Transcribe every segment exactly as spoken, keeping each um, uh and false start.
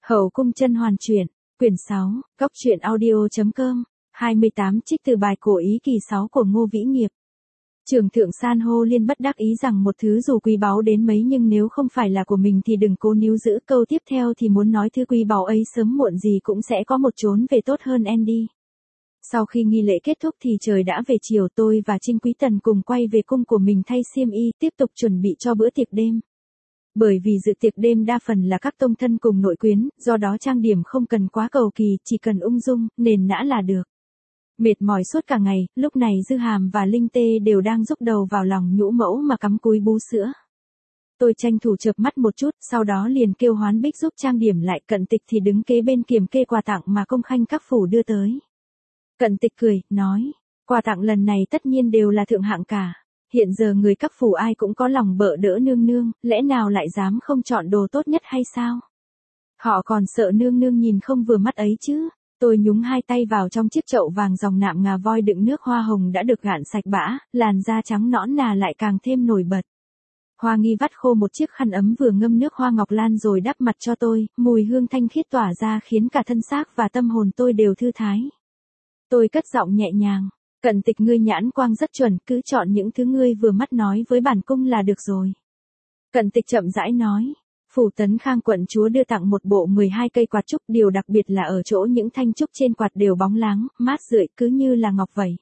Hậu cung甄hoàn truyện, quyển sáu, góc truyện audio.com, hai mươi tám trích từ bài cổ ý kỳ sáu của Ngô Vĩ Nghiệp. Trưởng thượng san hô liên bất đắc ý rằng một thứ dù quý báu đến mấy nhưng nếu không phải là của mình thì đừng cố níu giữ. Câu tiếp theo thì muốn nói thứ quý báu ấy sớm muộn gì cũng sẽ có một chốn về tốt hơn Andy. Sau khi nghi lễ kết thúc thì trời đã về chiều, tôi và Trinh Quý Tần cùng quay về cung của mình thay xiêm y, tiếp tục chuẩn bị cho bữa tiệc đêm. Bởi vì dự tiệc đêm đa phần là các tông thân cùng nội quyến, do đó trang điểm không cần quá cầu kỳ, chỉ cần ung dung, nền nã là được. Mệt mỏi suốt cả ngày, lúc này Dư Hàm và Linh Tê đều đang rúc đầu vào lòng nhũ mẫu mà cắm cúi bú sữa. Tôi tranh thủ chợp mắt một chút, sau đó liền kêu Hoán Bích giúp trang điểm lại. Cận Tịch thì đứng kế bên kiểm kê quà tặng mà công khanh các phủ đưa tới. Cận Tịch cười, nói, quà tặng lần này tất nhiên đều là thượng hạng cả. Hiện giờ người các phủ ai cũng có lòng bợ đỡ nương nương, lẽ nào lại dám không chọn đồ tốt nhất hay sao? Họ còn sợ nương nương nhìn không vừa mắt ấy chứ. Tôi nhúng hai tay vào trong chiếc chậu vàng dòng nạm ngà voi đựng nước hoa hồng đã được gạn sạch bã, làn da trắng nõn nà lại càng thêm nổi bật. Hoa Nghi vắt khô một chiếc khăn ấm vừa ngâm nước hoa ngọc lan rồi đắp mặt cho tôi, mùi hương thanh khiết tỏa ra khiến cả thân xác và tâm hồn tôi đều thư thái. Tôi cất giọng nhẹ nhàng, Cận Tịch ngươi nhãn quang rất chuẩn, cứ chọn những thứ ngươi vừa mắt nói với bản cung là được rồi. Cận Tịch chậm rãi nói. Phủ Tấn Khang quận chúa đưa tặng một bộ mười hai cây quạt trúc, điều đặc biệt là ở chỗ những thanh trúc trên quạt đều bóng láng, mát rượi cứ như là ngọc vậy.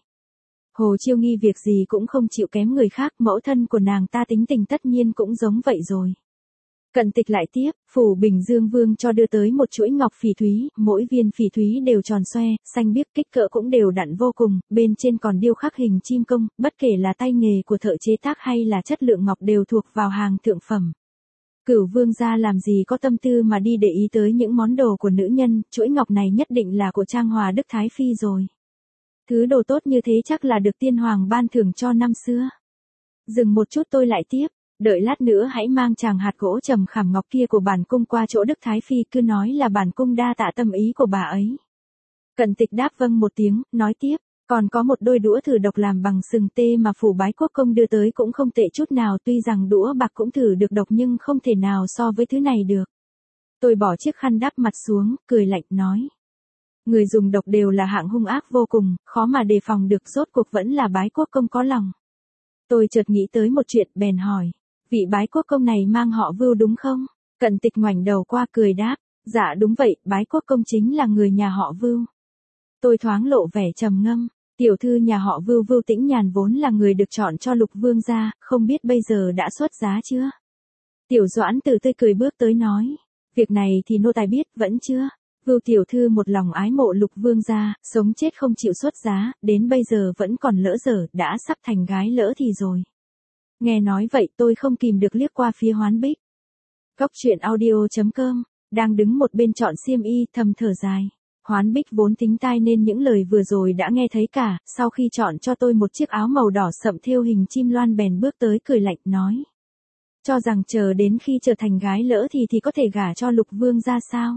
Hồ Chiêu Nghi việc gì cũng không chịu kém người khác, mẫu thân của nàng ta tính tình tất nhiên cũng giống vậy rồi. Cận Tịch lại tiếp, Phủ Bình Dương Vương cho đưa tới một chuỗi ngọc phỉ thúy, mỗi viên phỉ thúy đều tròn xoe, xanh biếc, kích cỡ cũng đều đặn vô cùng, bên trên còn điêu khắc hình chim công, bất kể là tay nghề của thợ chế tác hay là chất lượng ngọc đều thuộc vào hàng thượng phẩm. Cửu vương gia làm gì có tâm tư mà đi để ý tới những món đồ của nữ nhân, chuỗi ngọc này nhất định là của Trang Hòa Đức Thái Phi rồi. Thứ đồ tốt như thế chắc là được tiên hoàng ban thưởng cho năm xưa. Dừng một chút tôi lại tiếp, đợi lát nữa hãy mang chàng hạt gỗ trầm khảm ngọc kia của bản cung qua chỗ Đức Thái Phi, cứ nói là bản cung đa tạ tâm ý của bà ấy. Cận Tịch đáp vâng một tiếng, nói tiếp. Còn có một đôi đũa thử độc làm bằng sừng tê mà Phủ Bái Quốc công đưa tới cũng không tệ chút nào, tuy rằng đũa bạc cũng thử được độc nhưng không thể nào so với thứ này được. Tôi bỏ chiếc khăn đắp mặt xuống, cười lạnh nói. Người dùng độc đều là hạng hung ác vô cùng, khó mà đề phòng được, rốt cuộc vẫn là Bái Quốc công có lòng. Tôi chợt nghĩ tới một chuyện, bèn hỏi, vị Bái Quốc công này mang họ Vưu đúng không? Cận Tịch ngoảnh đầu qua cười đáp, dạ đúng vậy, Bái Quốc công chính là người nhà họ Vưu. Tôi thoáng lộ vẻ trầm ngâm. Tiểu thư nhà họ Vưu Vưu Tĩnh Nhàn vốn là người được chọn cho Lục Vương gia, không biết bây giờ đã xuất giá chưa? Tiểu Doãn Tử tươi cười bước tới nói, việc này thì nô tài biết, vẫn chưa. Vưu tiểu thư một lòng ái mộ Lục Vương gia, sống chết không chịu xuất giá, đến bây giờ vẫn còn lỡ dở, đã sắp thành gái lỡ thì rồi. Nghe nói vậy tôi không kìm được liếc qua phía Hoán Bích. Góc truyện audio.com, đang đứng một bên chọn xiêm y, thầm thở dài. Hoán Bích vốn tính tai nên những lời vừa rồi đã nghe thấy cả, sau khi chọn cho tôi một chiếc áo màu đỏ sậm thêu hình chim loan bèn bước tới cười lạnh nói. Cho rằng chờ đến khi trở thành gái lỡ thì thì có thể gả cho Lục Vương gia sao?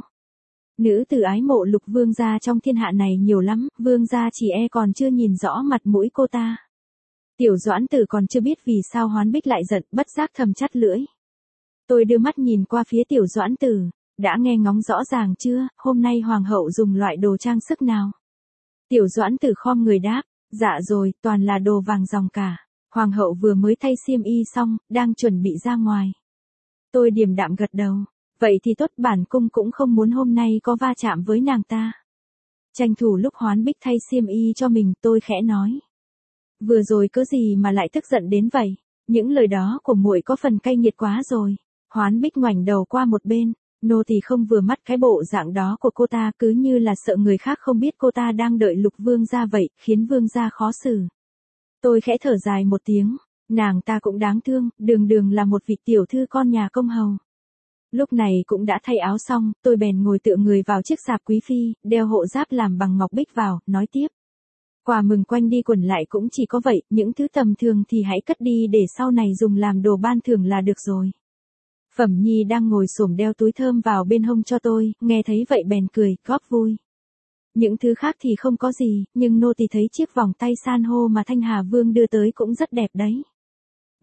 Nữ tử ái mộ Lục Vương gia trong thiên hạ này nhiều lắm, Vương gia chỉ e còn chưa nhìn rõ mặt mũi cô ta. Tiểu Doãn Tử còn chưa biết vì sao Hoán Bích lại giận, bất giác thầm chắt lưỡi. Tôi đưa mắt nhìn qua phía Tiểu Doãn Tử. Đã nghe ngóng rõ ràng chưa, hôm nay hoàng hậu dùng loại đồ trang sức nào? Tiểu Doãn Tử khom người đáp, dạ rồi, toàn là đồ vàng dòng cả. Hoàng hậu vừa mới thay xiêm y xong, đang chuẩn bị ra ngoài. Tôi điềm đạm gật đầu, vậy thì tốt, bản cung cũng không muốn hôm nay có va chạm với nàng ta. Tranh thủ lúc Hoán Bích thay xiêm y cho mình, tôi khẽ nói. Vừa rồi có gì mà lại tức giận đến vậy? Những lời đó của muội có phần cay nghiệt quá rồi. Hoán Bích ngoảnh đầu qua một bên. Nô thì không vừa mắt cái bộ dạng đó của cô ta, cứ như là sợ người khác không biết cô ta đang đợi Lục Vương gia vậy, khiến Vương gia khó xử. Tôi khẽ thở dài một tiếng, nàng ta cũng đáng thương, đường đường là một vị tiểu thư con nhà công hầu. Lúc này cũng đã thay áo xong, tôi bèn ngồi tựa người vào chiếc sạp quý phi, đeo hộ giáp làm bằng ngọc bích vào, nói tiếp. Quà mừng quanh đi quẩn lại cũng chỉ có vậy, những thứ tầm thường thì hãy cất đi để sau này dùng làm đồ ban thưởng là được rồi. Phẩm Nhi đang ngồi xổm đeo túi thơm vào bên hông cho tôi, nghe thấy vậy bèn cười, góp vui. Những thứ khác thì không có gì, nhưng nô tỳ thấy chiếc vòng tay san hô mà Thanh Hà Vương đưa tới cũng rất đẹp đấy.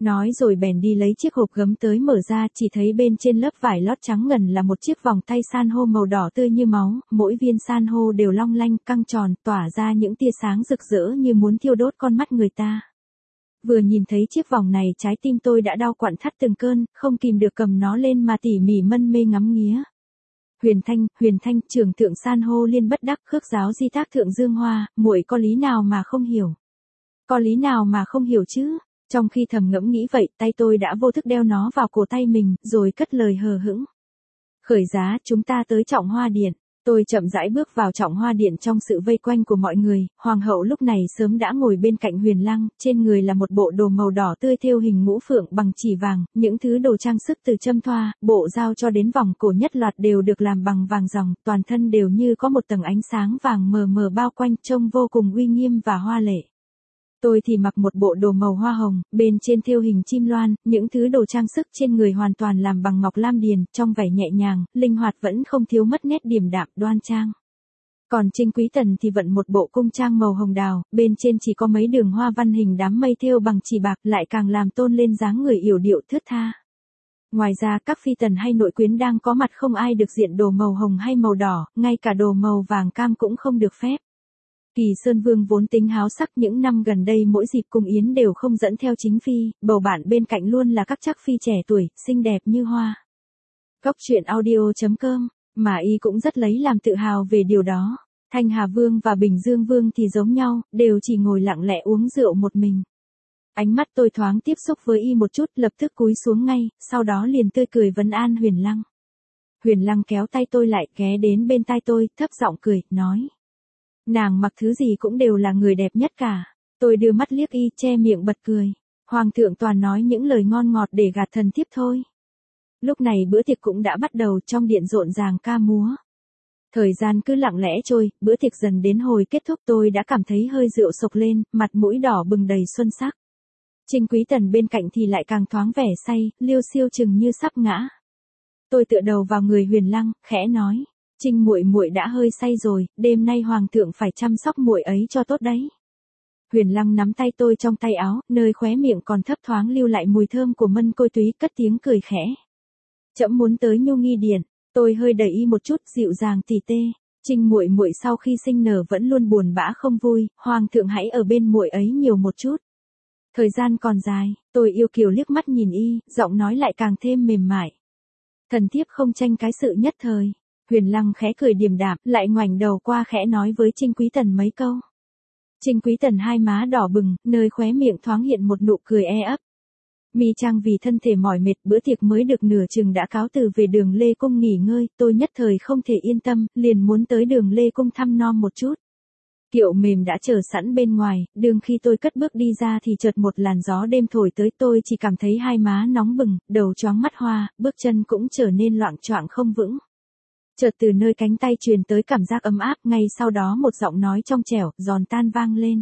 Nói rồi bèn đi lấy chiếc hộp gấm tới mở ra, chỉ thấy bên trên lớp vải lót trắng ngần là một chiếc vòng tay san hô màu đỏ tươi như máu, mỗi viên san hô đều long lanh, căng tròn, tỏa ra những tia sáng rực rỡ như muốn thiêu đốt con mắt người ta. Vừa nhìn thấy chiếc vòng này trái tim tôi đã đau quặn thắt từng cơn, không kìm được cầm nó lên mà tỉ mỉ mân mê ngắm nghía. Huyền Thanh, Huyền Thanh, trưởng thượng san hô liên bất đắc khước giáo di tác thượng dương hoa, muội có lý nào mà không hiểu? Có lý nào mà không hiểu chứ? Trong khi thầm ngẫm nghĩ vậy, tay tôi đã vô thức đeo nó vào cổ tay mình, rồi cất lời hờ hững. Khởi giá, chúng ta tới Trọng Hoa Điện. Tôi chậm rãi bước vào Trọng Hoa Điện trong sự vây quanh của mọi người, hoàng hậu lúc này sớm đã ngồi bên cạnh Huyền Lăng, trên người là một bộ đồ màu đỏ tươi thêu hình ngũ phượng bằng chỉ vàng, những thứ đồ trang sức từ châm thoa, bộ dao cho đến vòng cổ nhất loạt đều được làm bằng vàng ròng, toàn thân đều như có một tầng ánh sáng vàng mờ mờ bao quanh, trông vô cùng uy nghiêm và hoa lệ. Tôi thì mặc một bộ đồ màu hoa hồng, bên trên thêu hình chim loan, những thứ đồ trang sức trên người hoàn toàn làm bằng ngọc lam điền, trong vẻ nhẹ nhàng, linh hoạt vẫn không thiếu mất nét điềm đạm, đoan trang. Còn Trinh Quý Tần thì vận một bộ cung trang màu hồng đào, bên trên chỉ có mấy đường hoa văn hình đám mây thêu bằng chỉ bạc, lại càng làm tôn lên dáng người yểu điệu thướt tha. Ngoài ra các phi tần hay nội quyến đang có mặt không ai được diện đồ màu hồng hay màu đỏ, ngay cả đồ màu vàng cam cũng không được phép. Kỳ Sơn Vương vốn tính háo sắc, những năm gần đây mỗi dịp cung yến đều không dẫn theo chính phi, bầu bạn bên cạnh luôn là các trác phi trẻ tuổi, xinh đẹp như hoa. Góc truyện audio chấm com, mà y cũng rất lấy làm tự hào về điều đó. Thanh Hà Vương và Bình Dương Vương thì giống nhau, đều chỉ ngồi lặng lẽ uống rượu một mình. Ánh mắt tôi thoáng tiếp xúc với y một chút, lập tức cúi xuống ngay, sau đó liền tươi cười vấn an Huyền Lăng. Huyền Lăng kéo tay tôi lại, ghé đến bên tai tôi, thấp giọng cười, nói. Nàng mặc thứ gì cũng đều là người đẹp nhất cả. Tôi đưa mắt liếc y, che miệng bật cười. Hoàng thượng toàn nói những lời ngon ngọt để gạt thần thiếp thôi. Lúc này bữa tiệc cũng đã bắt đầu, trong điện rộn ràng ca múa. Thời gian cứ lặng lẽ trôi, bữa tiệc dần đến hồi kết thúc tôi đã cảm thấy hơi rượu sộc lên, mặt mũi đỏ bừng đầy xuân sắc. Trinh Quý Tần bên cạnh thì lại càng thoáng vẻ say, liêu xiêu chừng như sắp ngã. Tôi tựa đầu vào người Huyền Lăng, khẽ nói. Trinh muội muội đã hơi say rồi, đêm nay hoàng thượng phải chăm sóc muội ấy cho tốt đấy. Huyền Lăng nắm tay tôi trong tay áo, nơi khóe miệng còn thấp thoáng lưu lại mùi thơm của mân côi túy, cất tiếng cười khẽ. Trẫm muốn tới Nhu Nghi Điện. Tôi hơi đẩy y một chút, dịu dàng tỉ tê. Trinh muội muội sau khi sinh nở vẫn luôn buồn bã không vui, hoàng thượng hãy ở bên muội ấy nhiều một chút. Thời gian còn dài, tôi yêu kiều liếc mắt nhìn y, giọng nói lại càng thêm mềm mại. Thần thiếp không tranh cái sự nhất thời. Huyền Lăng khẽ cười điềm đạm, lại ngoảnh đầu qua khẽ nói với Trinh Quý Tần mấy câu. Trinh Quý Tần hai má đỏ bừng, nơi khóe miệng thoáng hiện một nụ cười e ấp. Mi Trang vì thân thể mỏi mệt, bữa tiệc mới được nửa chừng đã cáo từ về Đường Lê Cung nghỉ ngơi, tôi nhất thời không thể yên tâm, liền muốn tới Đường Lê Cung thăm nom một chút. Kiệu mềm đã chờ sẵn bên ngoài, đường khi tôi cất bước đi ra thì chợt một làn gió đêm thổi tới, tôi chỉ cảm thấy hai má nóng bừng, đầu choáng mắt hoa, bước chân cũng trở nên loạng choạng không vững. Chợt từ nơi cánh tay truyền tới cảm giác ấm áp, ngay sau đó một giọng nói trong trẻo, giòn tan vang lên.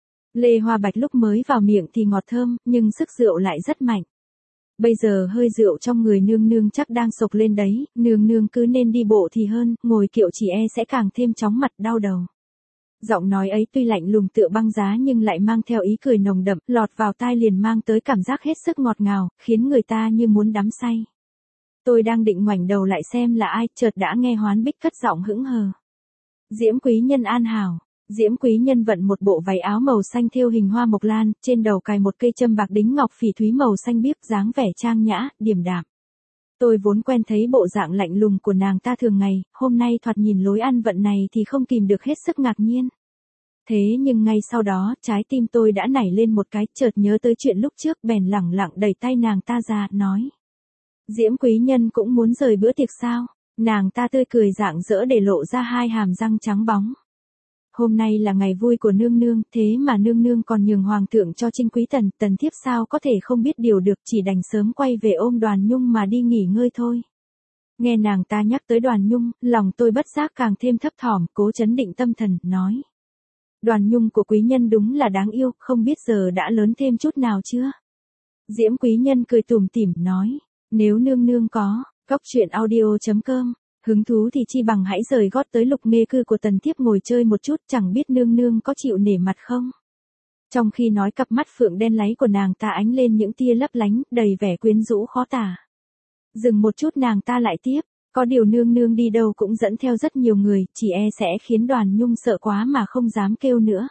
Lê Hoa Bạch lúc mới vào miệng thì ngọt thơm, nhưng sức rượu lại rất mạnh. Bây giờ hơi rượu trong người nương nương chắc đang sộc lên đấy, nương nương cứ nên đi bộ thì hơn, ngồi kiệu chỉ e sẽ càng thêm chóng mặt đau đầu. Giọng nói ấy tuy lạnh lùng tựa băng giá nhưng lại mang theo ý cười nồng đậm, lọt vào tai liền mang tới cảm giác hết sức ngọt ngào, khiến người ta như muốn đắm say. Tôi đang định ngoảnh đầu lại xem là ai, chợt đã nghe Hoán Bích cất giọng hững hờ. Diễm quý nhân an hảo. Diễm quý nhân vận một bộ váy áo màu xanh thêu hình hoa mộc lan, trên đầu cài một cây châm bạc đính ngọc phỉ thúy màu xanh biếc, dáng vẻ trang nhã, điềm đạm. Tôi vốn quen thấy bộ dạng lạnh lùng của nàng ta thường ngày, hôm nay thoạt nhìn lối ăn vận này thì không kìm được hết sức ngạc nhiên. Thế nhưng ngay sau đó, trái tim tôi đã nảy lên một cái, chợt nhớ tới chuyện lúc trước, bèn lẳng lặng đẩy tay nàng ta ra, nói. Diễm quý nhân cũng muốn rời bữa tiệc sao? Nàng ta tươi cười rạng rỡ để lộ ra hai hàm răng trắng bóng. Hôm nay là ngày vui của nương nương, thế mà nương nương còn nhường hoàng thượng cho Trinh Quý Tần, tần thiếp sao có thể không biết điều được, chỉ đành sớm quay về ôm Đoàn Nhung mà đi nghỉ ngơi thôi. Nghe nàng ta nhắc tới Đoàn Nhung, lòng tôi bất giác càng thêm thấp thỏm, cố trấn định tâm thần, nói. Đoàn Nhung của quý nhân đúng là đáng yêu, không biết giờ đã lớn thêm chút nào chưa? Diễm quý nhân cười tủm tỉm, nói. Nếu nương nương có, góc truyện audio chấm com, hứng thú thì chi bằng hãy rời gót tới Lục Nghê Cư của tần thiếp ngồi chơi một chút, chẳng biết nương nương có chịu nể mặt không? Trong khi nói cặp mắt phượng đen láy của nàng ta ánh lên những tia lấp lánh, đầy vẻ quyến rũ khó tả. Dừng một chút nàng ta lại tiếp, có điều nương nương đi đâu cũng dẫn theo rất nhiều người, chỉ e sẽ khiến Đoàn Nhung sợ quá mà không dám kêu nữa.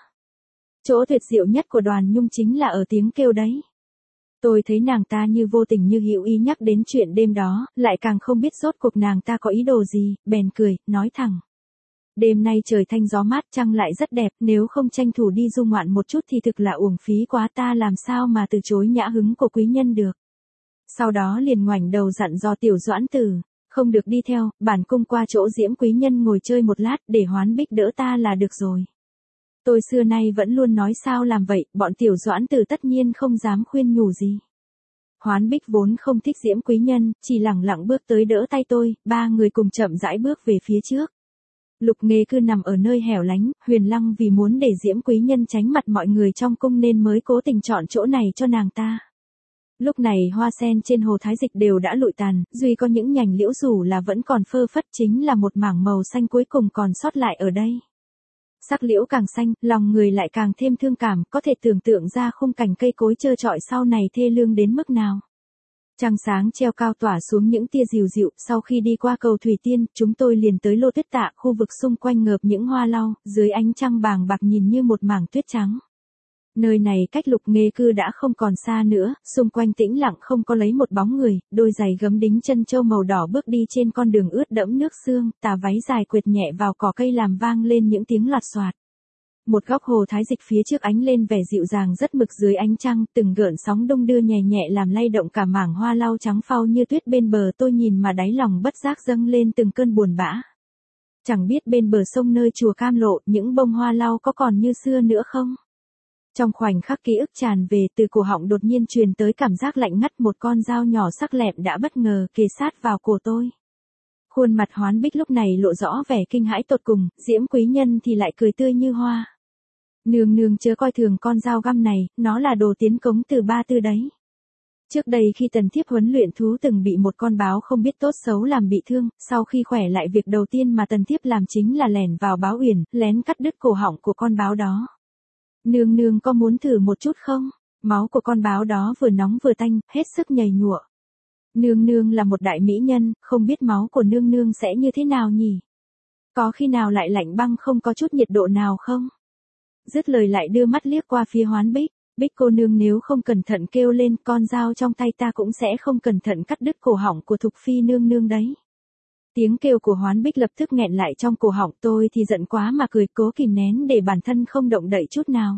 Chỗ tuyệt diệu nhất của Đoàn Nhung chính là ở tiếng kêu đấy. Tôi thấy nàng ta như vô tình như hữu ý nhắc đến chuyện đêm đó, lại càng không biết rốt cuộc nàng ta có ý đồ gì, bèn cười, nói thẳng. Đêm nay trời thanh gió mát trăng lại rất đẹp, nếu không tranh thủ đi du ngoạn một chút thì thực là uổng phí quá, ta làm sao mà từ chối nhã hứng của quý nhân được. Sau đó liền ngoảnh đầu dặn dò Tiểu Doãn Tử, không được đi theo, bản cung qua chỗ Diễm quý nhân ngồi chơi một lát, để Hoán Bích đỡ ta là được rồi. Tôi xưa nay vẫn luôn nói sao làm vậy, bọn Tiểu Doãn Tử tất nhiên không dám khuyên nhủ gì. Hoán Bích vốn không thích Diễm quý nhân, chỉ lẳng lặng bước tới đỡ tay tôi, ba người cùng chậm rãi bước về phía trước. Lục Nghê Cư nằm ở nơi hẻo lánh, Huyền Lăng vì muốn để Diễm quý nhân tránh mặt mọi người trong cung nên mới cố tình chọn chỗ này cho nàng ta. Lúc này hoa sen trên hồ Thái Dịch đều đã lụi tàn, duy có những nhành liễu rủ là vẫn còn phơ phất, chính là một mảng màu xanh cuối cùng còn sót lại ở đây. Sắc liễu càng xanh, lòng người lại càng thêm thương cảm, có thể tưởng tượng ra khung cảnh cây cối trơ trọi sau này thê lương đến mức nào. Trăng sáng treo cao tỏa xuống những tia dịu dịu, sau khi đi qua cầu Thủy Tiên, chúng tôi liền tới Lô Tuyết Tạ, khu vực xung quanh ngợp những hoa lau, dưới ánh trăng bàng bạc nhìn như một mảng tuyết trắng. Nơi này cách Lục Nghê Cư đã không còn xa nữa, xung quanh tĩnh lặng không có lấy một bóng người, đôi giày gấm đính chân châu màu đỏ bước đi trên con đường ướt đẫm nước sương, tà váy dài quệt nhẹ vào cỏ cây làm vang lên những tiếng loạt xoạt. Một góc hồ Thái Dịch phía trước ánh lên vẻ dịu dàng rất mực dưới ánh trăng, từng gợn sóng đung đưa nhẹ nhẹ làm lay động cả mảng hoa lau trắng phau như tuyết bên bờ, tôi nhìn mà đáy lòng bất giác dâng lên từng cơn buồn bã. Chẳng biết bên bờ sông nơi chùa Cam Lộ, những bông hoa lau có còn như xưa nữa không? Trong khoảnh khắc ký ức tràn về, từ cổ họng đột nhiên truyền tới cảm giác lạnh ngắt, một con dao nhỏ sắc lẹm đã bất ngờ kề sát vào cổ tôi. Khuôn mặt Hoán Bích lúc này lộ rõ vẻ kinh hãi tột cùng, Diễm quý nhân thì lại cười tươi như hoa. Nương nương chớ coi thường con dao găm này, nó là đồ tiến cống từ Ba Tư đấy. Trước đây khi Tần Thiếp huấn luyện thú từng bị một con báo không biết tốt xấu làm bị thương, sau khi khỏe lại việc đầu tiên mà Tần Thiếp làm chính là lẻn vào báo uyển, lén cắt đứt cổ họng của con báo đó. Nương nương có muốn thử một chút không? Máu của con báo đó vừa nóng vừa tanh, hết sức nhầy nhụa. Nương nương là một đại mỹ nhân, không biết máu của nương nương sẽ như thế nào nhỉ? Có khi nào lại lạnh băng không có chút nhiệt độ nào không? Dứt lời lại đưa mắt liếc qua phía Hoán Bích, Bích cô nương nếu không cẩn thận kêu lên, con dao trong tay ta cũng sẽ không cẩn thận cắt đứt cổ họng của Thục Phi nương nương đấy. Tiếng kêu của Hoán Bích lập tức nghẹn lại trong cổ họng, tôi thì giận quá mà cười, cố kìm nén để bản thân không động đậy chút nào.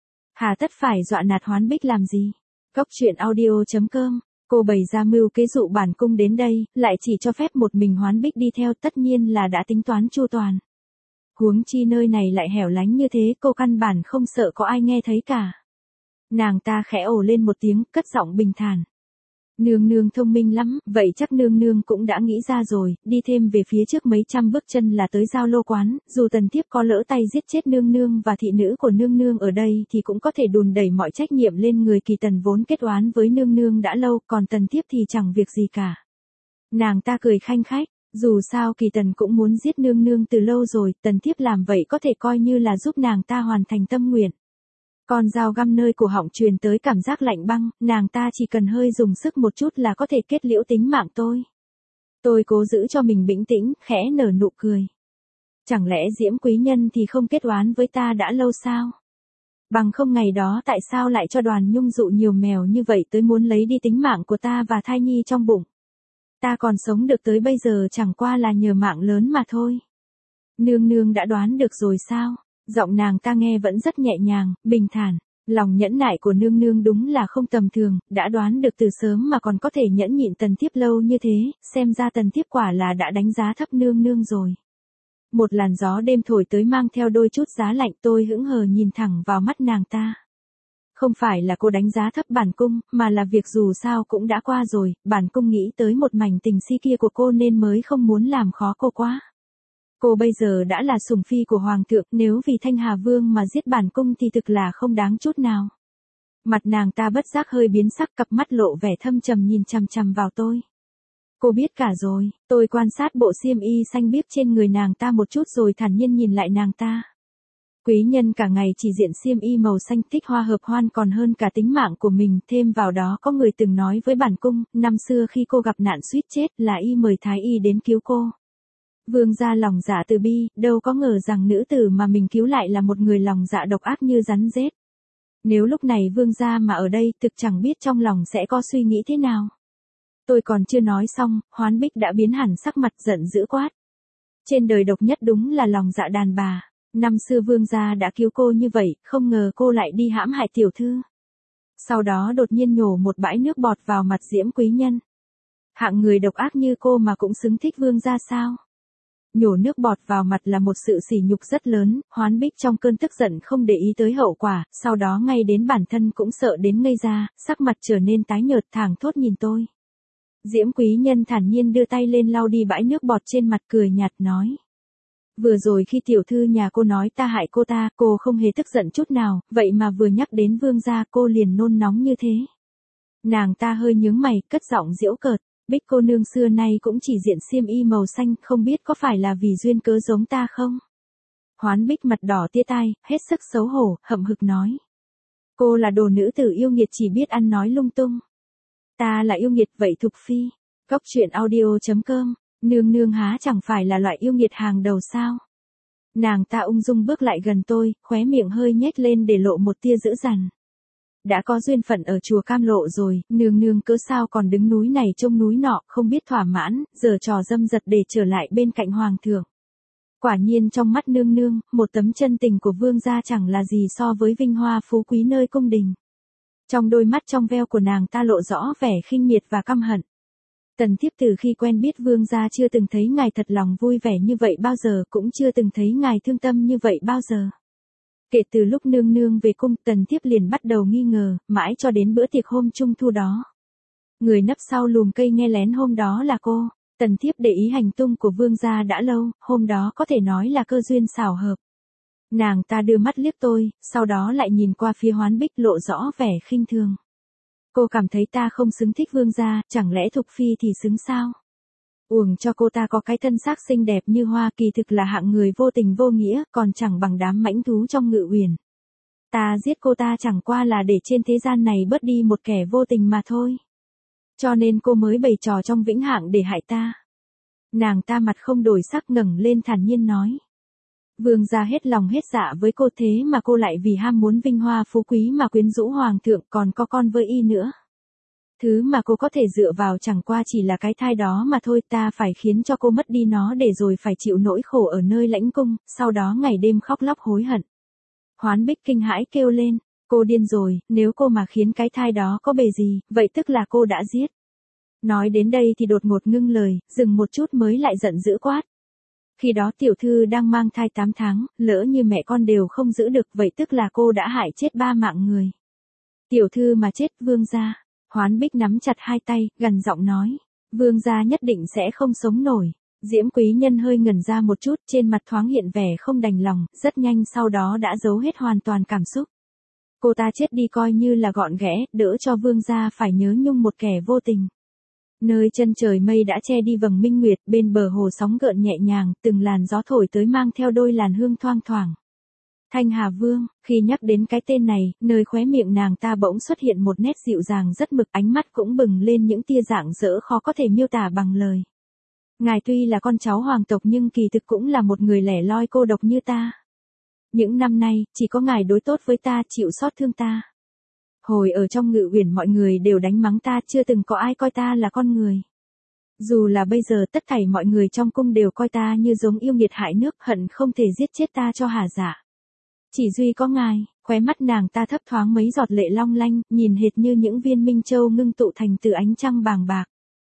Hà tất phải dọa nạt Hoán Bích làm gì? Cốc truyện audio chấm com, cô bày ra mưu kế dụ bản cung đến đây, lại chỉ cho phép một mình Hoán Bích đi theo, tất nhiên là đã tính toán chu toàn. Huống chi nơi này lại hẻo lánh như thế, cô căn bản không sợ có ai nghe thấy cả. Nàng ta khẽ ồ lên một tiếng, cất giọng bình thản. Nương nương thông minh lắm, vậy chắc nương nương cũng đã nghĩ ra rồi, đi thêm về phía trước mấy trăm bước chân là tới Giao Lô quán, dù Tần Thiếp có lỡ tay giết chết nương nương và thị nữ của nương nương ở đây thì cũng có thể đùn đẩy mọi trách nhiệm lên người Kỳ Tần vốn kết oán với nương nương đã lâu, còn Tần Thiếp thì chẳng việc gì cả. Nàng ta cười khanh khách, dù sao Kỳ Tần cũng muốn giết nương nương từ lâu rồi, Tần Thiếp làm vậy có thể coi như là giúp nàng ta hoàn thành tâm nguyện. Con dao găm nơi cổ họng truyền tới cảm giác lạnh băng, nàng ta chỉ cần hơi dùng sức một chút là có thể kết liễu tính mạng tôi. Tôi cố giữ cho mình bình tĩnh, khẽ nở nụ cười. Chẳng lẽ Diễm quý nhân thì không kết oán với ta đã lâu sao? Bằng không ngày đó tại sao lại cho Đoàn Nhung dụ nhiều mèo như vậy tới muốn lấy đi tính mạng của ta và thai nhi trong bụng? Ta còn sống được tới bây giờ chẳng qua là nhờ mạng lớn mà thôi. Nương nương đã đoán được rồi sao? Giọng nàng ta nghe vẫn rất nhẹ nhàng, bình thản. Lòng nhẫn nại của nương nương đúng là không tầm thường, đã đoán được từ sớm mà còn có thể nhẫn nhịn Tần Thiếp lâu như thế, xem ra Tần Thiếp quả là đã đánh giá thấp nương nương rồi. Một làn gió đêm thổi tới mang theo đôi chút giá lạnh, tôi hững hờ nhìn thẳng vào mắt nàng ta. Không phải là cô đánh giá thấp bản cung, mà là việc dù sao cũng đã qua rồi, bản cung nghĩ tới một mảnh tình si kia của cô nên mới không muốn làm khó cô quá. Cô bây giờ đã là sủng phi của Hoàng thượng, nếu vì Thanh Hà Vương mà giết bản cung thì thực là không đáng chút nào. Mặt nàng ta bất giác hơi biến sắc, cặp mắt lộ vẻ thâm trầm nhìn chằm chằm vào tôi. Cô biết cả rồi, tôi quan sát bộ xiêm y xanh biếc trên người nàng ta một chút rồi thản nhiên nhìn lại nàng ta. Quý nhân cả ngày chỉ diện xiêm y màu xanh thích hoa hợp hoan còn hơn cả tính mạng của mình, thêm vào đó có người từng nói với bản cung, năm xưa khi cô gặp nạn suýt chết là y mời thái y đến cứu cô. Vương gia lòng dạ từ bi, đâu có ngờ rằng nữ tử mà mình cứu lại là một người lòng dạ độc ác như rắn rết. Nếu lúc này vương gia mà ở đây, thực chẳng biết trong lòng sẽ có suy nghĩ thế nào. Tôi còn chưa nói xong, Hoán Bích đã biến hẳn sắc mặt giận dữ quát. Trên đời độc nhất đúng là lòng dạ đàn bà. Năm xưa vương gia đã cứu cô như vậy, không ngờ cô lại đi hãm hại tiểu thư. Sau đó đột nhiên nhổ một bãi nước bọt vào mặt Diễm quý nhân. Hạng người độc ác như cô mà cũng xứng thích vương gia sao? Nhổ nước bọt vào mặt là một sự sỉ nhục rất lớn, Hoán Bích trong cơn tức giận không để ý tới hậu quả, sau đó ngay đến bản thân cũng sợ đến ngây ra, sắc mặt trở nên tái nhợt thảng thốt nhìn tôi. Diễm quý nhân thản nhiên đưa tay lên lau đi bãi nước bọt trên mặt cười nhạt nói. Vừa rồi khi tiểu thư nhà cô nói ta hại cô ta, cô không hề tức giận chút nào, vậy mà vừa nhắc đến vương gia cô liền nôn nóng như thế. Nàng ta hơi nhướng mày, cất giọng giễu cợt, Bích cô nương xưa nay cũng chỉ diện xiêm y màu xanh, không biết có phải là vì duyên cớ giống ta không? Hoán Bích mặt đỏ tia tai, hết sức xấu hổ, hậm hực nói. Cô là đồ nữ tử yêu nghiệt chỉ biết ăn nói lung tung. Ta là yêu nghiệt vậy Thục Phi. Góc truyện audio chấm com, nương nương há chẳng phải là loại yêu nghiệt hàng đầu sao? Nàng ta ung dung bước lại gần tôi, khóe miệng hơi nhếch lên để lộ một tia dữ dằn. Đã có duyên phận ở chùa Cam Lộ rồi, nương nương cớ sao còn đứng núi này trông núi nọ, không biết thỏa mãn, giờ trò dâm dật để trở lại bên cạnh hoàng thượng. Quả nhiên trong mắt nương nương, một tấm chân tình của vương gia chẳng là gì so với vinh hoa phú quý nơi cung đình. Trong đôi mắt trong veo của nàng ta lộ rõ vẻ khinh miệt và căm hận. Tần thiếp từ khi quen biết vương gia chưa từng thấy ngài thật lòng vui vẻ như vậy bao giờ, cũng chưa từng thấy ngài thương tâm như vậy bao giờ. Kể từ lúc nương nương về cung, tần thiếp liền bắt đầu nghi ngờ, mãi cho đến bữa tiệc hôm trung thu đó. Người nấp sau lùm cây nghe lén hôm đó là cô. Tần thiếp để ý hành tung của vương gia đã lâu, hôm đó có thể nói là cơ duyên xảo hợp. Nàng ta đưa mắt liếc tôi, sau đó lại nhìn qua phía Hoán Bích lộ rõ vẻ khinh thường. Cô cảm thấy ta không xứng thích vương gia, chẳng lẽ Thục Phi thì xứng sao? Uổng cho cô ta có cái thân xác xinh đẹp như hoa, kỳ thực là hạng người vô tình vô nghĩa, còn chẳng bằng đám mãnh thú trong Ngự Uyển. Ta giết cô ta chẳng qua là để trên thế gian này bớt đi một kẻ vô tình mà thôi. Cho nên cô mới bày trò trong vĩnh hạng để hại ta. Nàng ta mặt không đổi sắc ngẩng lên thản nhiên nói. Vương gia hết lòng hết dạ với cô thế mà cô lại vì ham muốn vinh hoa phú quý mà quyến rũ hoàng thượng còn có con với y nữa. Thứ mà cô có thể dựa vào chẳng qua chỉ là cái thai đó mà thôi, ta phải khiến cho cô mất đi nó để rồi phải chịu nỗi khổ ở nơi lãnh cung, sau đó ngày đêm khóc lóc hối hận. Hoán Bích kinh hãi kêu lên, cô điên rồi, nếu cô mà khiến cái thai đó có bề gì, vậy tức là cô đã giết. Nói đến đây thì đột ngột ngưng lời, dừng một chút mới lại giận dữ quát. Khi đó tiểu thư đang mang thai tám tháng, lỡ như mẹ con đều không giữ được, vậy tức là cô đã hại chết ba mạng người. Tiểu thư mà chết, vương gia. Hoán Bích nắm chặt hai tay, gằn giọng nói, vương gia nhất định sẽ không sống nổi. Diễm quý nhân hơi ngẩn ra một chút, trên mặt thoáng hiện vẻ không đành lòng, rất nhanh sau đó đã giấu hết hoàn toàn cảm xúc. Cô ta chết đi coi như là gọn ghẽ, đỡ cho vương gia phải nhớ nhung một kẻ vô tình. Nơi chân trời mây đã che đi vầng minh nguyệt, bên bờ hồ sóng gợn nhẹ nhàng, từng làn gió thổi tới mang theo đôi làn hương thoang thoảng. Thanh Hà Vương, khi nhắc đến cái tên này, nơi khóe miệng nàng ta bỗng xuất hiện một nét dịu dàng rất mực, ánh mắt cũng bừng lên những tia rạng rỡ khó có thể miêu tả bằng lời. Ngài tuy là con cháu hoàng tộc nhưng kỳ thực cũng là một người lẻ loi cô độc như ta. Những năm nay, chỉ có ngài đối tốt với ta, chịu xót thương ta. Hồi ở trong Ngự Uyển mọi người đều đánh mắng ta, chưa từng có ai coi ta là con người. Dù là bây giờ tất thảy mọi người trong cung đều coi ta như giống yêu nghiệt hại nước, hận không thể giết chết ta cho hả dạ. Chỉ duy có ngài, khóe mắt nàng ta thấp thoáng mấy giọt lệ long lanh, nhìn hệt như những viên minh châu ngưng tụ thành từ ánh trăng bàng bạc.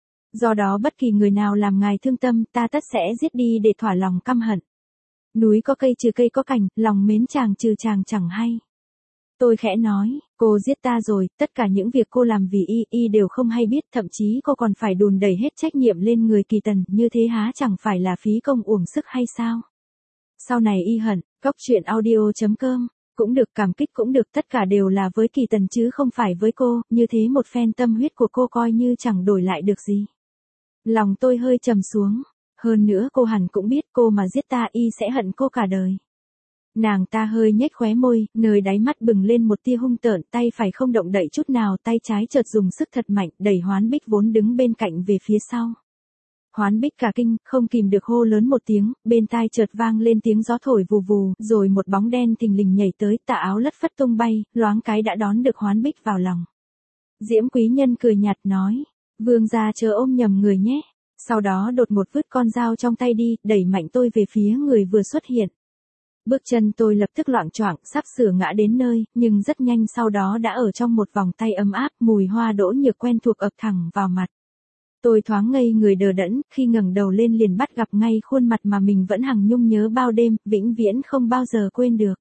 Do đó bất kỳ người nào làm ngài thương tâm, ta tất sẽ giết đi để thỏa lòng căm hận. Núi có cây trừ cây có cành, lòng mến chàng trừ chàng chẳng hay. Tôi khẽ nói, cô giết ta rồi, tất cả những việc cô làm vì y, y đều không hay biết, thậm chí cô còn phải đùn đẩy hết trách nhiệm lên người Kỳ Tần, như thế há chẳng phải là phí công uổng sức hay sao? Sau này y hận, góc truyện audio chấm com, cũng được, cảm kích cũng được, tất cả đều là với Kỳ Tần chứ không phải với cô, như thế một phen tâm huyết của cô coi như chẳng đổi lại được gì. Lòng tôi hơi trầm xuống, hơn nữa cô hẳn cũng biết cô mà giết ta y sẽ hận cô cả đời. Nàng ta hơi nhếch khóe môi, nơi đáy mắt bừng lên một tia hung tợn, tay phải không động đậy chút nào, tay trái chợt dùng sức thật mạnh, đẩy Hoán Bích vốn đứng bên cạnh về phía sau. Hoán Bích cả kinh, không kìm được hô lớn một tiếng, bên tai chợt vang lên tiếng gió thổi vù vù, rồi một bóng đen thình lình nhảy tới, tà áo lất phất tung bay, loáng cái đã đón được Hoán Bích vào lòng. Diễm Quý Nhân cười nhạt nói, vương gia chớ ôm nhầm người nhé. Sau đó đột ngột vứt con dao trong tay đi, đẩy mạnh tôi về phía người vừa xuất hiện. Bước chân tôi lập tức loạng choạng, sắp sửa ngã đến nơi, nhưng rất nhanh sau đó đã ở trong một vòng tay ấm áp, mùi hoa đỗ nhược quen thuộc ập thẳng vào mặt. Tôi thoáng ngây người đờ đẫn, khi ngẩng đầu lên liền bắt gặp ngay khuôn mặt mà mình vẫn hằng nhung nhớ bao đêm, vĩnh viễn không bao giờ quên được.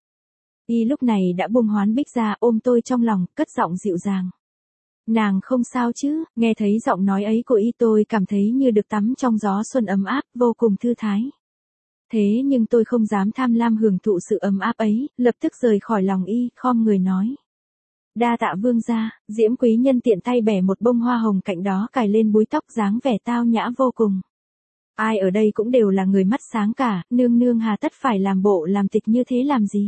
Y lúc này đã buông Hoán Bích ra, ôm tôi trong lòng, cất giọng dịu dàng. Nàng không sao chứ? Nghe thấy giọng nói ấy của y tôi cảm thấy như được tắm trong gió xuân ấm áp, vô cùng thư thái. Thế nhưng tôi không dám tham lam hưởng thụ sự ấm áp ấy, lập tức rời khỏi lòng y, khom người nói. Đa tạ vương gia. Diễm Quý Nhân tiện tay bẻ một bông hoa hồng cạnh đó cài lên búi tóc, dáng vẻ tao nhã vô cùng. Ai ở đây cũng đều là người mắt sáng cả, nương nương hà tất phải làm bộ làm tịch như thế làm gì.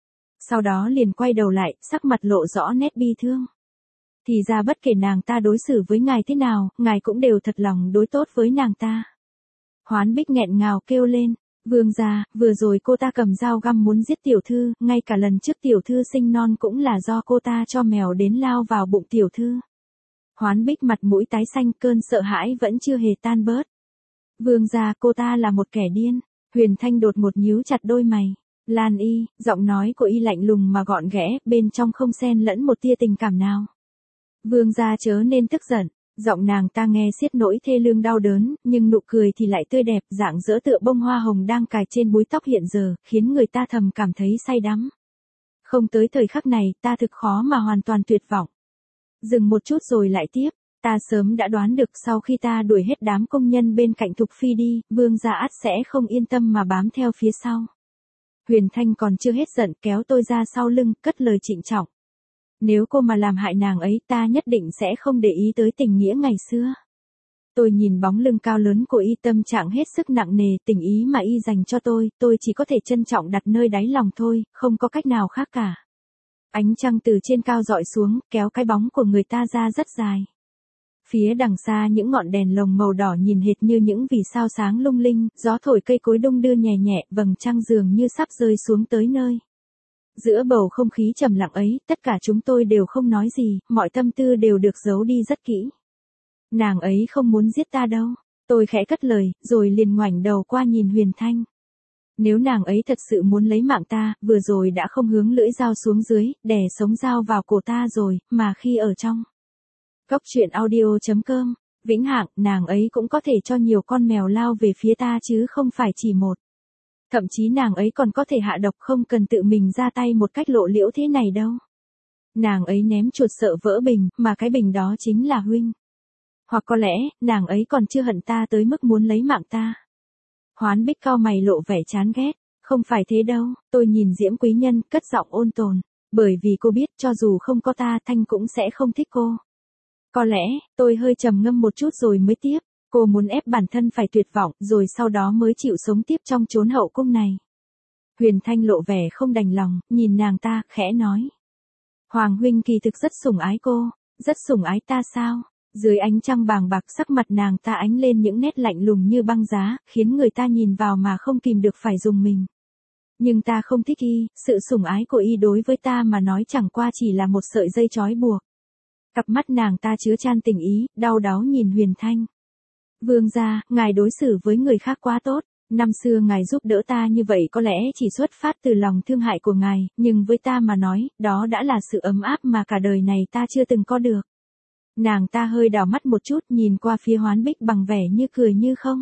Sau đó liền quay đầu lại, sắc mặt lộ rõ nét bi thương. Thì ra bất kể nàng ta đối xử với ngài thế nào, ngài cũng đều thật lòng đối tốt với nàng ta. Hoán Bích nghẹn ngào kêu lên, vương gia, vừa rồi cô ta cầm dao găm muốn giết tiểu thư, ngay cả lần trước tiểu thư sinh non cũng là do cô ta cho mèo đến lao vào bụng tiểu thư. Hoán Bích mặt mũi tái xanh, cơn sợ hãi vẫn chưa hề tan bớt. Vương gia, cô ta là một kẻ điên. Huyền Thanh đột ngột nhíu chặt đôi mày. Lan y, giọng nói của y lạnh lùng mà gọn ghẽ, bên trong không xen lẫn một tia tình cảm nào. Vương gia chớ nên tức giận. Giọng nàng ta nghe xiết nỗi thê lương đau đớn, nhưng nụ cười thì lại tươi đẹp, dạng dỡ tựa bông hoa hồng đang cài trên búi tóc hiện giờ, khiến người ta thầm cảm thấy say đắm. Không tới thời khắc này, ta thực khó mà hoàn toàn tuyệt vọng. Dừng một chút rồi lại tiếp, ta sớm đã đoán được sau khi ta đuổi hết đám công nhân bên cạnh Thục Phi đi, vương gia ắt sẽ không yên tâm mà bám theo phía sau. Huyền Thanh còn chưa hết giận, kéo tôi ra sau lưng, cất lời trịnh trọng. Nếu cô mà làm hại nàng ấy, ta nhất định sẽ không để ý tới tình nghĩa ngày xưa. Tôi nhìn bóng lưng cao lớn của y, tâm trạng hết sức nặng nề, tình ý mà y dành cho tôi, tôi chỉ có thể trân trọng đặt nơi đáy lòng thôi, không có cách nào khác cả. Ánh trăng từ trên cao dọi xuống, kéo cái bóng của người ta ra rất dài. Phía đằng xa những ngọn đèn lồng màu đỏ nhìn hệt như những vì sao sáng lung linh, gió thổi cây cối đung đưa nhẹ nhẹ, vầng trăng dường như sắp rơi xuống tới nơi. Giữa bầu không khí trầm lặng ấy, tất cả chúng tôi đều không nói gì, mọi tâm tư đều được giấu đi rất kỹ. Nàng ấy không muốn giết ta đâu. Tôi khẽ cất lời, rồi liền ngoảnh đầu qua nhìn Huyền Thanh. Nếu nàng ấy thật sự muốn lấy mạng ta, vừa rồi đã không hướng lưỡi dao xuống dưới, đè sống dao vào cổ ta rồi, mà khi ở trong. Góc truyện audio chấm com, vĩnh hằng, nàng ấy cũng có thể cho nhiều con mèo lao về phía ta chứ không phải chỉ một. Thậm chí nàng ấy còn có thể hạ độc, không cần tự mình ra tay một cách lộ liễu thế này đâu. Nàng ấy ném chuột sợ vỡ bình, mà cái bình đó chính là huynh. Hoặc có lẽ, nàng ấy còn chưa hận ta tới mức muốn lấy mạng ta. Hoán Bích cau mày lộ vẻ chán ghét. Không phải thế đâu, tôi nhìn Diễm Quý Nhân, cất giọng ôn tồn. Bởi vì cô biết cho dù không có ta, Thanh cũng sẽ không thích cô. Có lẽ, tôi hơi trầm ngâm một chút rồi mới tiếp. Cô muốn ép bản thân phải tuyệt vọng, rồi sau đó mới chịu sống tiếp trong chốn hậu cung này. Huyền Thanh lộ vẻ không đành lòng, nhìn nàng ta, khẽ nói. Hoàng huynh kỳ thực rất sủng ái cô, rất sủng ái ta sao? Dưới ánh trăng bàng bạc, sắc mặt nàng ta ánh lên những nét lạnh lùng như băng giá, khiến người ta nhìn vào mà không kìm được phải rùng mình. Nhưng ta không thích y, sự sủng ái của y đối với ta mà nói chẳng qua chỉ là một sợi dây trói buộc. Cặp mắt nàng ta chứa chan tình ý, đau đáu nhìn Huyền Thanh. Vương gia, ngài đối xử với người khác quá tốt. Năm xưa ngài giúp đỡ ta như vậy có lẽ chỉ xuất phát từ lòng thương hại của ngài, nhưng với ta mà nói, đó đã là sự ấm áp mà cả đời này ta chưa từng có được. Nàng ta hơi đảo mắt một chút, nhìn qua phía Hoán Bích bằng vẻ như cười như không.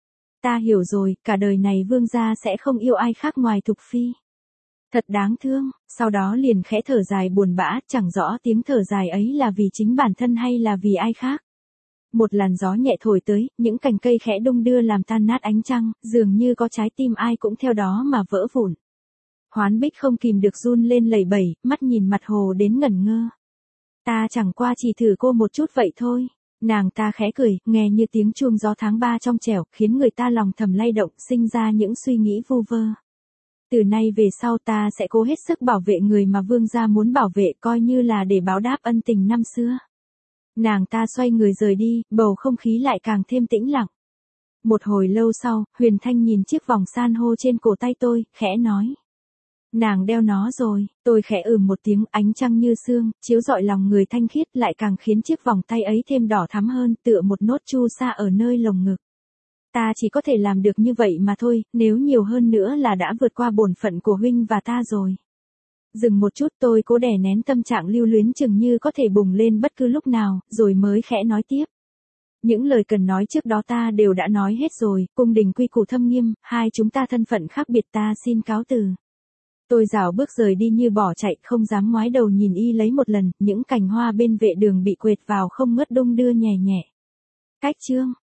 Ta hiểu rồi, cả đời này vương gia sẽ không yêu ai khác ngoài Thục Phi. Thật đáng thương, sau đó liền khẽ thở dài buồn bã, chẳng rõ tiếng thở dài ấy là vì chính bản thân hay là vì ai khác. Một làn gió nhẹ thổi tới, những cành cây khẽ đung đưa làm tan nát ánh trăng, dường như có trái tim ai cũng theo đó mà vỡ vụn. Hoán Bích không kìm được run lên lẩy bẩy, mắt nhìn mặt hồ đến ngẩn ngơ. Ta chẳng qua chỉ thử cô một chút vậy thôi. Nàng ta khẽ cười, nghe như tiếng chuông gió tháng ba trong trẻo, khiến người ta lòng thầm lay động, sinh ra những suy nghĩ vu vơ. từ nay về sau ta sẽ cố hết sức bảo vệ người mà vương gia muốn bảo vệ, coi như là để báo đáp ân tình năm xưa. Nàng ta xoay người rời đi, bầu không khí lại càng thêm tĩnh lặng. Một hồi lâu sau, Huyền Thanh nhìn chiếc vòng san hô trên cổ tay tôi, khẽ nói. Nàng đeo nó rồi, tôi khẽ ừm một tiếng, ánh trăng như sương, chiếu rọi lòng người thanh khiết, lại càng khiến chiếc vòng tay ấy thêm đỏ thắm hơn, tựa một nốt chu sa ở nơi lồng ngực. Ta chỉ có thể làm được như vậy mà thôi, nếu nhiều hơn nữa là đã vượt qua bổn phận của huynh và ta rồi. Dừng một chút, tôi cố đè nén tâm trạng lưu luyến chừng như có thể bùng lên bất cứ lúc nào, rồi mới khẽ nói tiếp. Những lời cần nói trước đó ta đều đã nói hết rồi, cung đình quy củ thâm nghiêm, hai chúng ta thân phận khác biệt, ta xin cáo từ. Tôi rảo bước rời đi như bỏ chạy, không dám ngoái đầu nhìn y lấy một lần, những cành hoa bên vệ đường bị quệt vào không ngớt đung đưa nhẹ nhẹ. Cách chương